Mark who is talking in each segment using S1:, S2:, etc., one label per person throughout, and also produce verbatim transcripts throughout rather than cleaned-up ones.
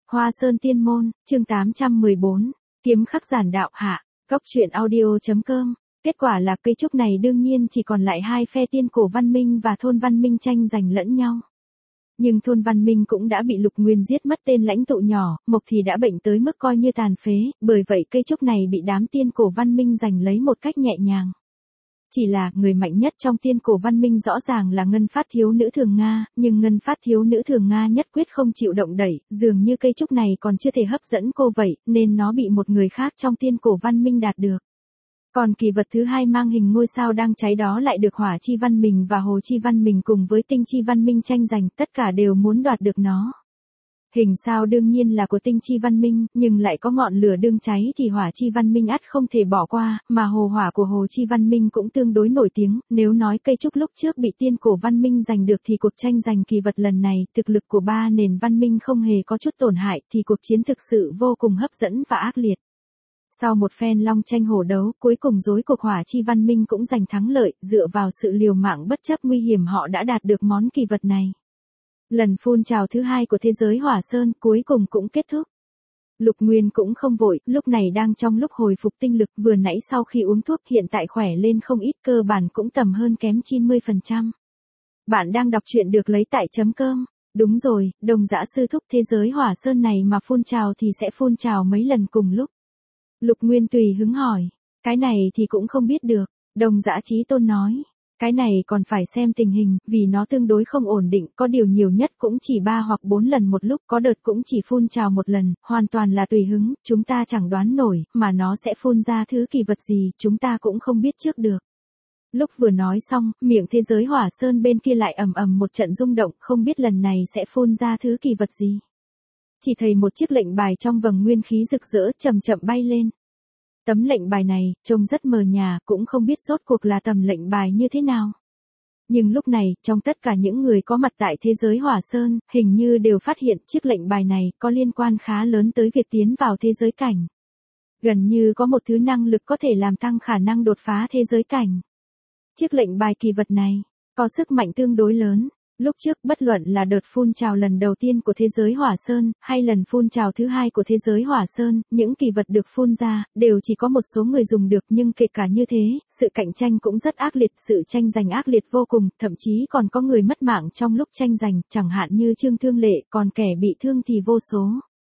S1: Hoa Sơn Tiên Môn, chương tám trăm mười bốn, kiếm khắc giản đạo hạ, góc truyện audio.com. Kết quả là cây trúc này đương nhiên chỉ còn lại hai phe tiên cổ văn minh và thôn văn minh tranh giành lẫn nhau. Nhưng thôn văn minh cũng đã bị Lục Nguyên giết mất tên lãnh tụ nhỏ, Mộc thì đã bệnh tới mức coi như tàn phế, bởi vậy cây trúc này bị đám tiên cổ văn minh giành lấy một cách nhẹ nhàng. Chỉ là, người mạnh nhất trong tiên cổ văn minh rõ ràng là Ngân Phát thiếu nữ Thường Nga, nhưng Ngân Phát thiếu nữ Thường Nga nhất quyết không chịu động đẩy, dường như cây trúc này còn chưa thể hấp dẫn cô vậy, nên nó bị một người khác trong tiên cổ văn minh đạt được. Còn kỳ vật thứ hai mang hình ngôi sao đang cháy đó lại được Hỏa Chi Văn Minh và Hồ Chi Văn Minh cùng với Tinh Chi Văn Minh tranh giành, tất cả đều muốn đoạt được nó. Hình sao đương nhiên là của Tinh Chi Văn Minh, nhưng lại có ngọn lửa đương cháy thì Hỏa Chi Văn Minh ắt không thể bỏ qua, mà hồ hỏa của Hồ Chi Văn Minh cũng tương đối nổi tiếng, nếu nói cây trúc lúc trước bị tiên cổ văn minh giành được thì cuộc tranh giành kỳ vật lần này, thực lực của ba nền văn minh không hề có chút tổn hại thì cuộc chiến thực sự vô cùng hấp dẫn và ác liệt. Sau một phen long tranh hổ đấu, cuối cùng rối cục Hỏa Chi Văn Minh cũng giành thắng lợi, dựa vào sự liều mạng bất chấp nguy hiểm họ đã đạt được món kỳ vật này. Lần phun trào thứ hai của thế giới Hỏa Sơn cuối cùng cũng kết thúc. Lục Nguyên cũng không vội, lúc này đang trong lúc hồi phục tinh lực, vừa nãy sau khi uống thuốc hiện tại khỏe lên không ít, cơ bản cũng tầm hơn kém chín mươi phần trăm. Bạn đang đọc truyện được lấy tại chấm cơm. Đúng rồi, Đồng Dã sư thúc, thế giới Hỏa Sơn này mà phun trào thì sẽ phun trào mấy lần cùng lúc. Lục Nguyên tùy hứng hỏi. Cái này thì cũng không biết được, Đồng Dã Chí Tôn nói. Cái này còn phải xem tình hình, vì nó tương đối không ổn định, có điều nhiều nhất cũng chỉ ba hoặc bốn lần một lúc, có đợt cũng chỉ phun trào một lần, hoàn toàn là tùy hứng, chúng ta chẳng đoán nổi, mà nó sẽ phun ra thứ kỳ vật gì, chúng ta cũng không biết trước được. Lúc vừa nói xong, miệng thế giới Hỏa Sơn bên kia lại ầm ầm một trận rung động, không biết lần này sẽ phun ra thứ kỳ vật gì. Chỉ thấy một chiếc lệnh bài trong vầng nguyên khí rực rỡ chậm chậm bay lên. Tấm lệnh bài này, trông rất mờ nhà, cũng không biết rốt cuộc là tấm lệnh bài như thế nào. Nhưng lúc này, trong tất cả những người có mặt tại thế giới Hỏa Sơn, hình như đều phát hiện chiếc lệnh bài này có liên quan khá lớn tới việc tiến vào thế giới cảnh. Gần như có một thứ năng lực có thể làm tăng khả năng đột phá thế giới cảnh. Chiếc lệnh bài kỳ vật này, có sức mạnh tương đối lớn. Lúc trước bất luận là đợt phun trào lần đầu tiên của thế giới Hỏa Sơn, hay lần phun trào thứ hai của thế giới Hỏa Sơn, những kỳ vật được phun ra, đều chỉ có một số người dùng được, nhưng kể cả như thế, sự cạnh tranh cũng rất ác liệt, sự tranh giành ác liệt vô cùng, thậm chí còn có người mất mạng trong lúc tranh giành, chẳng hạn như Trương Thương Lệ, còn kẻ bị thương thì vô số.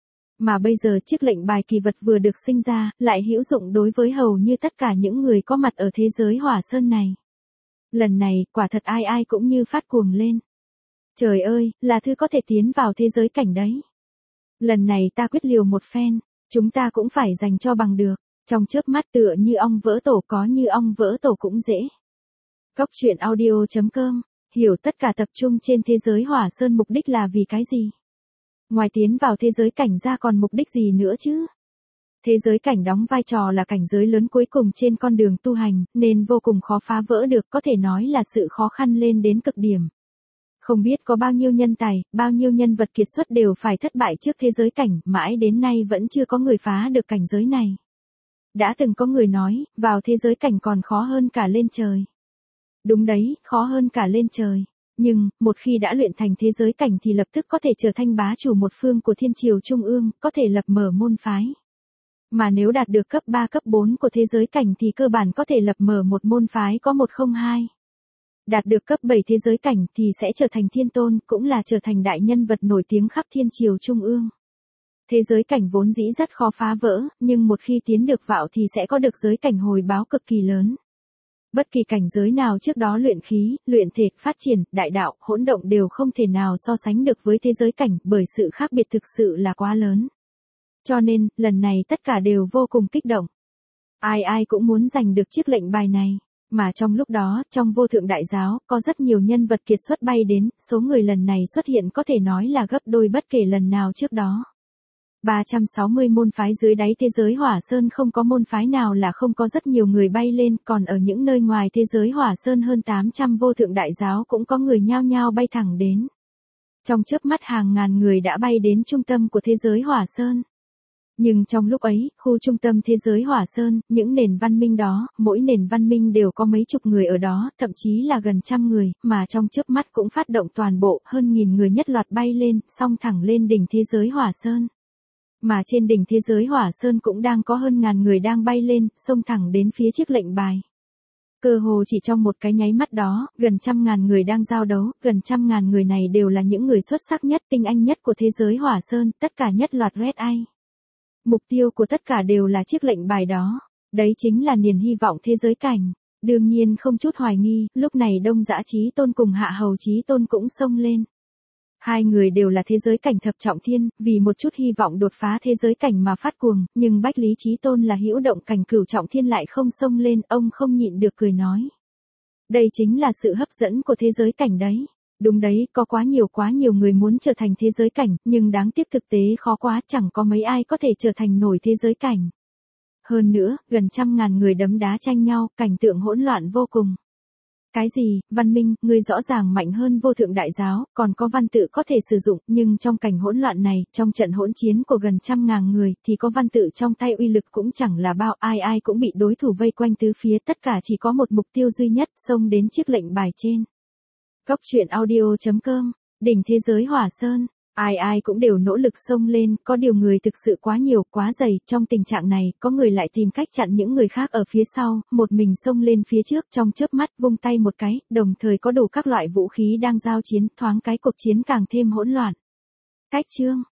S1: Mà bây giờ chiếc lệnh bài kỳ vật vừa được sinh ra, lại hữu dụng đối với hầu như tất cả những người có mặt ở thế giới Hỏa Sơn này. Lần này, quả thật ai ai cũng như phát cuồng lên. Trời ơi, là thứ có thể tiến vào thế giới cảnh đấy. Lần này ta quyết liều một phen, chúng ta cũng phải giành cho bằng được, trong chớp mắt tựa như ong vỡ tổ, có như ong vỡ tổ cũng dễ. Góc truyện audio.com, hiểu tất cả tập trung trên thế giới Hỏa Sơn mục đích là vì cái gì? Ngoài tiến vào thế giới cảnh ra còn mục đích gì nữa chứ? Thế giới cảnh đóng vai trò là cảnh giới lớn cuối cùng trên con đường tu hành, nên vô cùng khó phá vỡ được, có thể nói là sự khó khăn lên đến cực điểm. Không biết có bao nhiêu nhân tài, bao nhiêu nhân vật kiệt xuất đều phải thất bại trước thế giới cảnh, mãi đến nay vẫn chưa có người phá được cảnh giới này. Đã từng có người nói, vào thế giới cảnh còn khó hơn cả lên trời. Đúng đấy, khó hơn cả lên trời. Nhưng, một khi đã luyện thành thế giới cảnh thì lập tức có thể trở thành bá chủ một phương của thiên triều trung ương, có thể lập mở môn phái. Mà nếu đạt được cấp ba cấp bốn của thế giới cảnh thì cơ bản có thể lập mở một môn phái có một không hai. Đạt được cấp bảy thế giới cảnh thì sẽ trở thành thiên tôn, cũng là trở thành đại nhân vật nổi tiếng khắp thiên triều trung ương. Thế giới cảnh vốn dĩ rất khó phá vỡ, nhưng một khi tiến được vào thì sẽ có được giới cảnh hồi báo cực kỳ lớn. Bất kỳ cảnh giới nào trước đó luyện khí, luyện thể, phát triển, đại đạo, hỗn động đều không thể nào so sánh được với thế giới cảnh, bởi sự khác biệt thực sự là quá lớn. Cho nên, lần này tất cả đều vô cùng kích động. Ai ai cũng muốn giành được chiếc lệnh bài này. Mà trong lúc đó, trong vô thượng đại giáo, có rất nhiều nhân vật kiệt xuất bay đến, số người lần này xuất hiện có thể nói là gấp đôi bất kể lần nào trước đó. ba trăm sáu mươi môn phái dưới đáy thế giới Hỏa Sơn không có môn phái nào là không có rất nhiều người bay lên, còn ở những nơi ngoài thế giới Hỏa Sơn hơn tám trăm vô thượng đại giáo cũng có người nhao nhao bay thẳng đến. Trong chớp mắt hàng ngàn người đã bay đến trung tâm của thế giới Hỏa Sơn. Nhưng trong lúc ấy, khu trung tâm thế giới Hỏa Sơn, những nền văn minh đó, mỗi nền văn minh đều có mấy chục người ở đó, thậm chí là gần trăm người, mà trong chớp mắt cũng phát động toàn bộ, hơn nghìn người nhất loạt bay lên, song thẳng lên đỉnh thế giới Hỏa Sơn. Mà trên đỉnh thế giới Hỏa Sơn cũng đang có hơn ngàn người đang bay lên, xông thẳng đến phía chiếc lệnh bài. Cơ hồ chỉ trong một cái nháy mắt đó, gần trăm ngàn người đang giao đấu, gần trăm ngàn người này đều là những người xuất sắc nhất, tinh anh nhất của thế giới Hỏa Sơn, tất cả nhất loạt Red Eye. Mục tiêu của tất cả đều là chiếc lệnh bài đó. Đấy chính là niềm hy vọng thế giới cảnh. Đương nhiên không chút hoài nghi, lúc này Đông Dã Chí Tôn cùng Hạ Hầu Chí Tôn cũng xông lên. Hai người đều là thế giới cảnh thập trọng thiên, vì một chút hy vọng đột phá thế giới cảnh mà phát cuồng, nhưng Bách Lý Chí Tôn là hữu động cảnh cửu trọng thiên lại không xông lên, ông không nhịn được cười nói. Đây chính là sự hấp dẫn của thế giới cảnh đấy. Đúng đấy, có quá nhiều quá nhiều người muốn trở thành thế giới cảnh, nhưng đáng tiếc thực tế khó quá, chẳng có mấy ai có thể trở thành nổi thế giới cảnh. Hơn nữa, gần trăm ngàn người đấm đá tranh nhau, cảnh tượng hỗn loạn vô cùng. Cái gì, Văn Minh, ngươi rõ ràng mạnh hơn vô thượng đại giáo, còn có văn tự có thể sử dụng, nhưng trong cảnh hỗn loạn này, trong trận hỗn chiến của gần trăm ngàn người, thì có văn tự trong tay uy lực cũng chẳng là bao, ai ai cũng bị đối thủ vây quanh tứ phía, tất cả chỉ có một mục tiêu duy nhất, xông đến chiếc lệnh bài trên. Góc truyện audio chấm com, đỉnh thế giới Hỏa Sơn. Ai ai cũng đều nỗ lực xông lên, có điều người thực sự quá nhiều, quá dày, trong tình trạng này, có người lại tìm cách chặn những người khác ở phía sau, một mình xông lên phía trước trong chớp mắt vung tay một cái, đồng thời có đủ các loại vũ khí đang giao chiến, thoáng cái cuộc chiến càng thêm hỗn loạn. Cách chương